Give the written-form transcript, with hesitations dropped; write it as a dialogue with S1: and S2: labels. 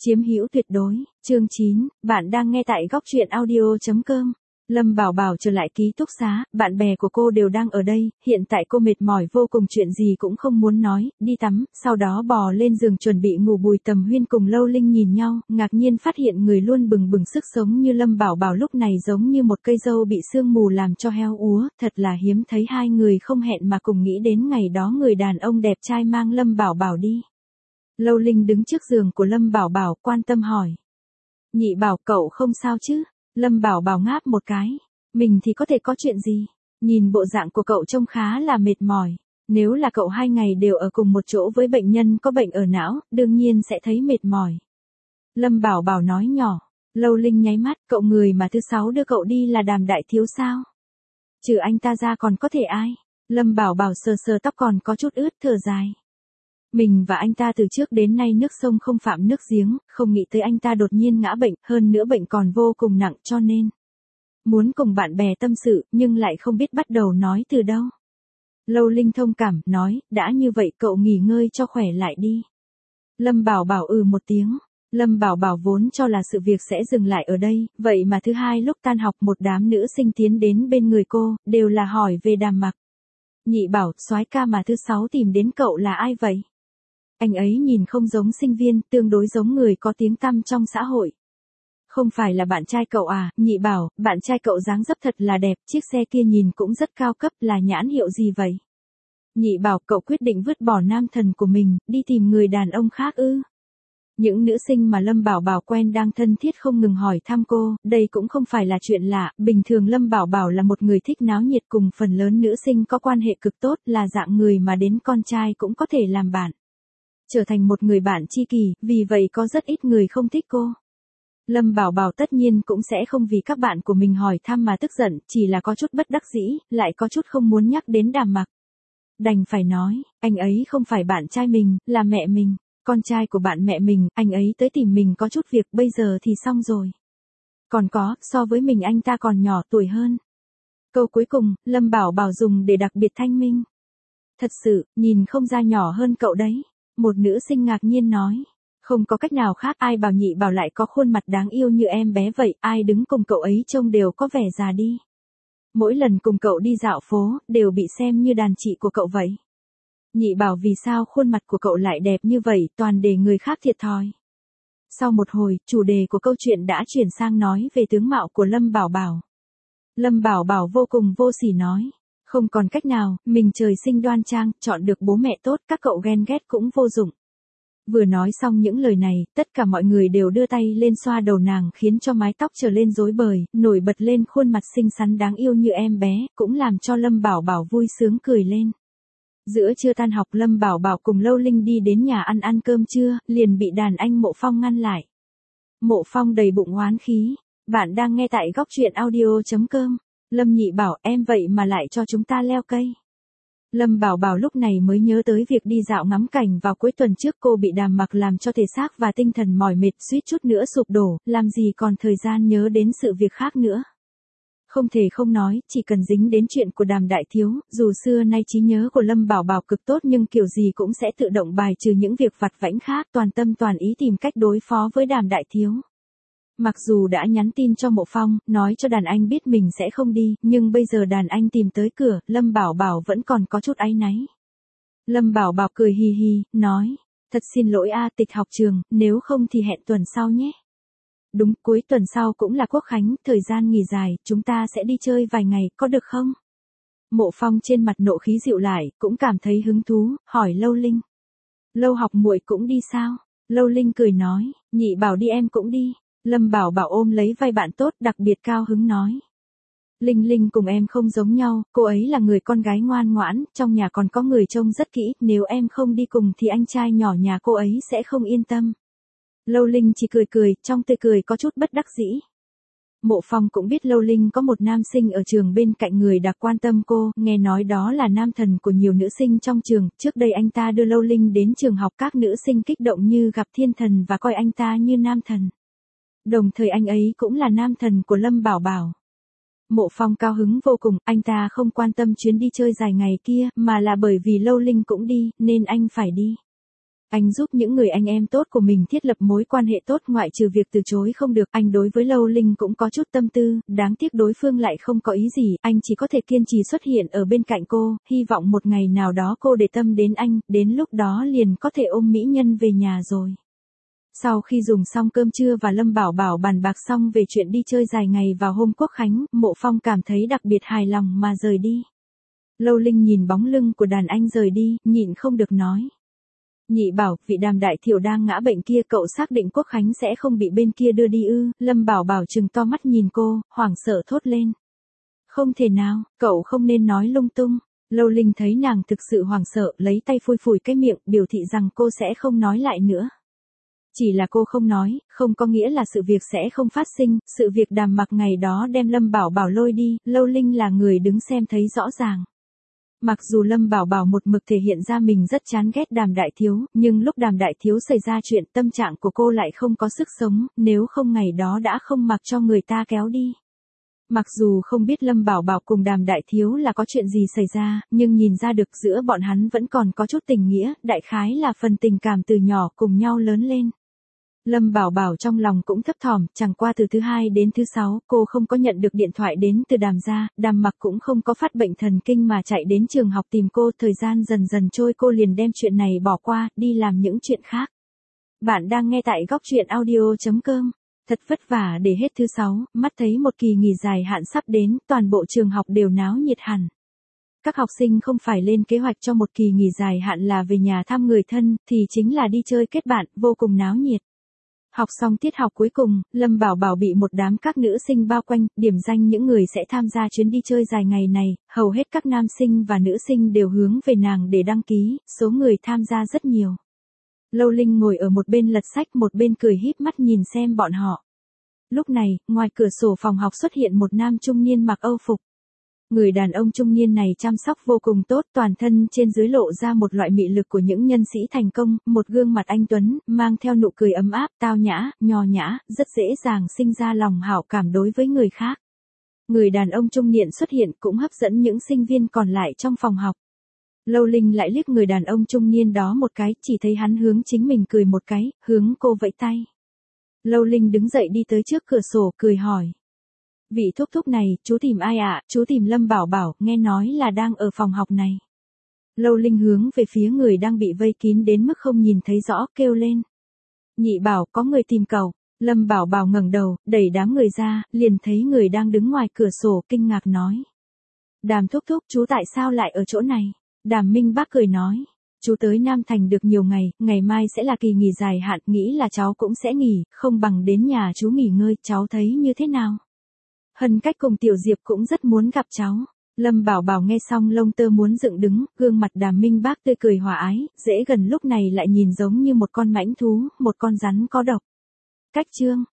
S1: Chiếm hữu tuyệt đối, chương 9, bạn đang nghe tại góc truyện audio.com. Lâm Bảo Bảo trở lại ký túc xá, bạn bè của cô đều đang ở đây, hiện tại cô mệt mỏi vô cùng, chuyện gì cũng không muốn nói, đi tắm, sau đó bò lên giường chuẩn bị ngủ. Bùi Tầm Huyên cùng Lâu Linh nhìn nhau, ngạc nhiên phát hiện người luôn bừng bừng sức sống như Lâm Bảo Bảo lúc này giống như một cây dâu bị sương mù làm cho heo úa, thật là hiếm thấy hai người không hẹn mà cùng nghĩ đến ngày đó người đàn ông đẹp trai mang Lâm Bảo Bảo đi. Lâu Linh đứng trước giường của Lâm Bảo Bảo, quan tâm hỏi. Nhị Bảo, cậu không sao chứ? Lâm Bảo Bảo ngáp một cái. Mình thì có thể có chuyện gì? Nhìn bộ dạng của cậu trông khá là mệt mỏi. Nếu là cậu 2 ngày đều ở cùng một chỗ với bệnh nhân có bệnh ở não, đương nhiên sẽ thấy mệt mỏi. Lâm Bảo Bảo nói nhỏ. Lâu Linh nháy mắt, cậu người mà thứ 6 đưa cậu đi là Đàm Đại Thiếu sao? Trừ anh ta ra còn có thể ai? Lâm Bảo Bảo sờ sờ tóc còn có chút ướt, thở dài. Mình và anh ta từ trước đến nay nước sông không phạm nước giếng, không nghĩ tới anh ta đột nhiên ngã bệnh, hơn nữa bệnh còn vô cùng nặng, cho nên muốn cùng bạn bè tâm sự, nhưng lại không biết bắt đầu nói từ đâu. Lâu Linh thông cảm, nói, đã như vậy cậu nghỉ ngơi cho khỏe lại đi. Lâm Bảo Bảo một tiếng. Lâm Bảo Bảo vốn cho là sự việc sẽ dừng lại ở đây, vậy mà thứ hai lúc tan học một đám nữ sinh tiến đến bên người cô, đều là hỏi về Đàm Mặc. Nhị Bảo, soái ca mà thứ 6 tìm đến cậu là ai vậy? Anh ấy nhìn không giống sinh viên, tương đối giống người có tiếng tăm trong xã hội. Không phải là bạn trai cậu à? Nhị Bảo, bạn trai cậu dáng dấp thật là đẹp, chiếc xe kia nhìn cũng rất cao cấp, là nhãn hiệu gì vậy? Nhị Bảo, cậu quyết định vứt bỏ nam thần của mình, đi tìm người đàn ông khác ư? Những nữ sinh mà Lâm Bảo Bảo quen đang thân thiết không ngừng hỏi thăm cô, đây cũng không phải là chuyện lạ, bình thường Lâm Bảo Bảo là một người thích náo nhiệt, cùng phần lớn nữ sinh có quan hệ cực tốt, là dạng người mà đến con trai cũng có thể làm bạn. Trở thành một người bạn tri kỷ, vì vậy có rất ít người không thích cô. Lâm Bảo Bảo tất nhiên cũng sẽ không vì các bạn của mình hỏi thăm mà tức giận, chỉ là có chút bất đắc dĩ, lại có chút không muốn nhắc đến Đàm Mặc. Đành phải nói, anh ấy không phải bạn trai mình, là mẹ mình, con trai của bạn mẹ mình, anh ấy tới tìm mình có chút việc, bây giờ thì xong rồi. Còn có, so với mình anh ta còn nhỏ tuổi hơn. Câu cuối cùng, Lâm Bảo Bảo dùng để đặc biệt thanh minh. Thật sự, nhìn không ra nhỏ hơn cậu đấy. Một nữ sinh ngạc nhiên nói. Không có cách nào khác, ai bảo Nhị Bảo lại có khuôn mặt đáng yêu như em bé vậy, ai đứng cùng cậu ấy trông đều có vẻ già đi. Mỗi lần cùng cậu đi dạo phố, đều bị xem như đàn chị của cậu vậy. Nhị Bảo, vì sao khuôn mặt của cậu lại đẹp như vậy, toàn để người khác thiệt thòi. Sau một hồi, chủ đề của câu chuyện đã chuyển sang nói về tướng mạo của Lâm Bảo Bảo. Lâm Bảo Bảo vô cùng vô sỉ nói. Không còn cách nào, mình trời sinh đoan trang, chọn được bố mẹ tốt, các cậu ghen ghét cũng vô dụng. Vừa nói xong những lời này, tất cả mọi người đều đưa tay lên xoa đầu nàng, khiến cho mái tóc trở lên rối bời, nổi bật lên khuôn mặt xinh xắn đáng yêu như em bé, cũng làm cho Lâm Bảo Bảo vui sướng cười lên. Giữa trưa tan học, Lâm Bảo Bảo cùng Lâu Linh đi đến nhà ăn cơm trưa, liền bị đàn anh Mộ Phong ngăn lại. Mộ Phong đầy bụng oán khí. Bạn đang nghe tại góc truyện audio.com. Lâm Nhị Bảo, em vậy mà lại cho chúng ta leo cây. Lâm Bảo Bảo lúc này mới nhớ tới việc đi dạo ngắm cảnh vào cuối tuần trước, cô bị Đàm Mặc làm cho thể xác và tinh thần mỏi mệt, suýt chút nữa sụp đổ, làm gì còn thời gian nhớ đến sự việc khác nữa. Không thể không nói, chỉ cần dính đến chuyện của Đàm Đại Thiếu, dù xưa nay trí nhớ của Lâm Bảo Bảo cực tốt nhưng kiểu gì cũng sẽ tự động bài trừ những việc vặt vãnh khác, toàn tâm toàn ý tìm cách đối phó với Đàm Đại Thiếu. Mặc dù đã nhắn tin cho Mộ Phong, nói cho đàn anh biết mình sẽ không đi, nhưng bây giờ đàn anh tìm tới cửa, Lâm Bảo Bảo vẫn còn có chút áy náy. Lâm Bảo Bảo cười hì hì, nói, thật xin lỗi tịch học trường, nếu không thì hẹn tuần sau nhé. Đúng, cuối tuần sau cũng là Quốc khánh, thời gian nghỉ dài, chúng ta sẽ đi chơi vài ngày, có được không? Mộ Phong trên mặt nộ khí dịu lại, cũng cảm thấy hứng thú, hỏi Lâu Linh. Lâu học muội cũng đi sao? Lâu Linh cười nói, Nhị Bảo đi em cũng đi. Lâm Bảo Bảo ôm lấy vai bạn tốt, đặc biệt cao hứng nói. Linh Linh cùng em không giống nhau, cô ấy là người con gái ngoan ngoãn, trong nhà còn có người trông rất kỹ, nếu em không đi cùng thì anh trai nhỏ nhà cô ấy sẽ không yên tâm. Lâu Linh chỉ cười cười, trong tươi cười có chút bất đắc dĩ. Mộ Phong cũng biết Lâu Linh có một nam sinh ở trường bên cạnh người đặc quan tâm cô, nghe nói đó là nam thần của nhiều nữ sinh trong trường, trước đây anh ta đưa Lâu Linh đến trường học, các nữ sinh kích động như gặp thiên thần và coi anh ta như nam thần. Đồng thời anh ấy cũng là nam thần của Lâm Bảo Bảo. Mộ Phong cao hứng vô cùng, anh ta không quan tâm chuyến đi chơi dài ngày kia, mà là bởi vì Lâu Linh cũng đi, nên anh phải đi. Anh giúp những người anh em tốt của mình thiết lập mối quan hệ tốt, ngoại trừ việc từ chối không được, anh đối với Lâu Linh cũng có chút tâm tư, đáng tiếc đối phương lại không có ý gì, anh chỉ có thể kiên trì xuất hiện ở bên cạnh cô, hy vọng một ngày nào đó cô để tâm đến anh, đến lúc đó liền có thể ôm mỹ nhân về nhà rồi. Sau khi dùng xong cơm trưa và Lâm Bảo Bảo bàn bạc xong về chuyện đi chơi dài ngày vào hôm Quốc Khánh, Mộ Phong cảm thấy đặc biệt hài lòng mà rời đi. Lâu Linh nhìn bóng lưng của đàn anh rời đi, nhịn không được nói. Nhị Bảo, vị Đàm đại thiểu đang ngã bệnh kia cậu xác định Quốc Khánh sẽ không bị bên kia đưa đi ư? Lâm Bảo Bảo trừng to mắt nhìn cô, hoảng sợ thốt lên. Không thể nào, cậu không nên nói lung tung. Lâu Linh thấy nàng thực sự hoảng sợ, lấy tay phủi phủi cái miệng, biểu thị rằng cô sẽ không nói lại nữa. Chỉ là cô không nói, không có nghĩa là sự việc sẽ không phát sinh, sự việc Đàm Mặc ngày đó đem Lâm Bảo Bảo lôi đi, Lâu Linh là người đứng xem thấy rõ ràng. Mặc dù Lâm Bảo Bảo một mực thể hiện ra mình rất chán ghét Đàm đại thiếu, nhưng lúc Đàm đại thiếu xảy ra chuyện tâm trạng của cô lại không có sức sống, nếu không ngày đó đã không mặc cho người ta kéo đi. Mặc dù không biết Lâm Bảo Bảo cùng Đàm đại thiếu là có chuyện gì xảy ra, nhưng nhìn ra được giữa bọn hắn vẫn còn có chút tình nghĩa, đại khái là phần tình cảm từ nhỏ cùng nhau lớn lên. Lâm Bảo Bảo trong lòng cũng thấp thỏm, chẳng qua từ thứ 2 đến thứ 6, cô không có nhận được điện thoại đến từ Đàm gia, Đàm Mặc cũng không có phát bệnh thần kinh mà chạy đến trường học tìm cô, thời gian dần dần trôi cô liền đem chuyện này bỏ qua, đi làm những chuyện khác. Bạn đang nghe tại góc truyện audio.com. Thật vất vả để hết thứ 6, mắt thấy một kỳ nghỉ dài hạn sắp đến, toàn bộ trường học đều náo nhiệt hẳn. Các học sinh không phải lên kế hoạch cho một kỳ nghỉ dài hạn là về nhà thăm người thân, thì chính là đi chơi kết bạn, vô cùng náo nhiệt. Học xong tiết học cuối cùng, Lâm Bảo Bảo bị một đám các nữ sinh bao quanh, điểm danh những người sẽ tham gia chuyến đi chơi dài ngày này, hầu hết các nam sinh và nữ sinh đều hướng về nàng để đăng ký, số người tham gia rất nhiều. Lâu Linh ngồi ở một bên lật sách một bên cười híp mắt nhìn xem bọn họ. Lúc này, ngoài cửa sổ phòng học xuất hiện một nam trung niên mặc Âu phục. Người đàn ông trung niên này chăm sóc vô cùng tốt, toàn thân trên dưới lộ ra một loại mị lực của những nhân sĩ thành công, một gương mặt anh tuấn, mang theo nụ cười ấm áp, tao nhã, nho nhã, rất dễ dàng sinh ra lòng hảo cảm đối với người khác. Người đàn ông trung niên xuất hiện cũng hấp dẫn những sinh viên còn lại trong phòng học. Lâu Linh lại liếc người đàn ông trung niên đó một cái, chỉ thấy hắn hướng chính mình cười một cái, hướng cô vẫy tay. Lâu Linh đứng dậy đi tới trước cửa sổ, cười hỏi. Vị thúc thúc này, chú tìm ai ạ? Chú tìm Lâm Bảo Bảo, nghe nói là đang ở phòng học này. Lâu Linh hướng về phía người đang bị vây kín đến mức không nhìn thấy rõ, kêu lên. Nhị Bảo, có người tìm cậu. Lâm Bảo Bảo ngẩng đầu, đẩy đám người ra, liền thấy người đang đứng ngoài cửa sổ, kinh ngạc nói. Đàm thúc thúc, chú tại sao lại ở chỗ này? Đàm Minh Bác cười nói. Chú tới Nam Thành được nhiều ngày, ngày mai sẽ là kỳ nghỉ dài hạn, nghĩ là cháu cũng sẽ nghỉ, không bằng đến nhà chú nghỉ ngơi, cháu thấy như thế nào? Hân Cách cùng Tiểu Diệp cũng rất muốn gặp cháu. Lâm Bảo Bảo nghe xong lông tơ muốn dựng đứng, gương mặt Đàm Minh Bác tươi cười hòa ái, dễ gần lúc này lại nhìn giống như một con mãnh thú, một con rắn có độc. Cách chương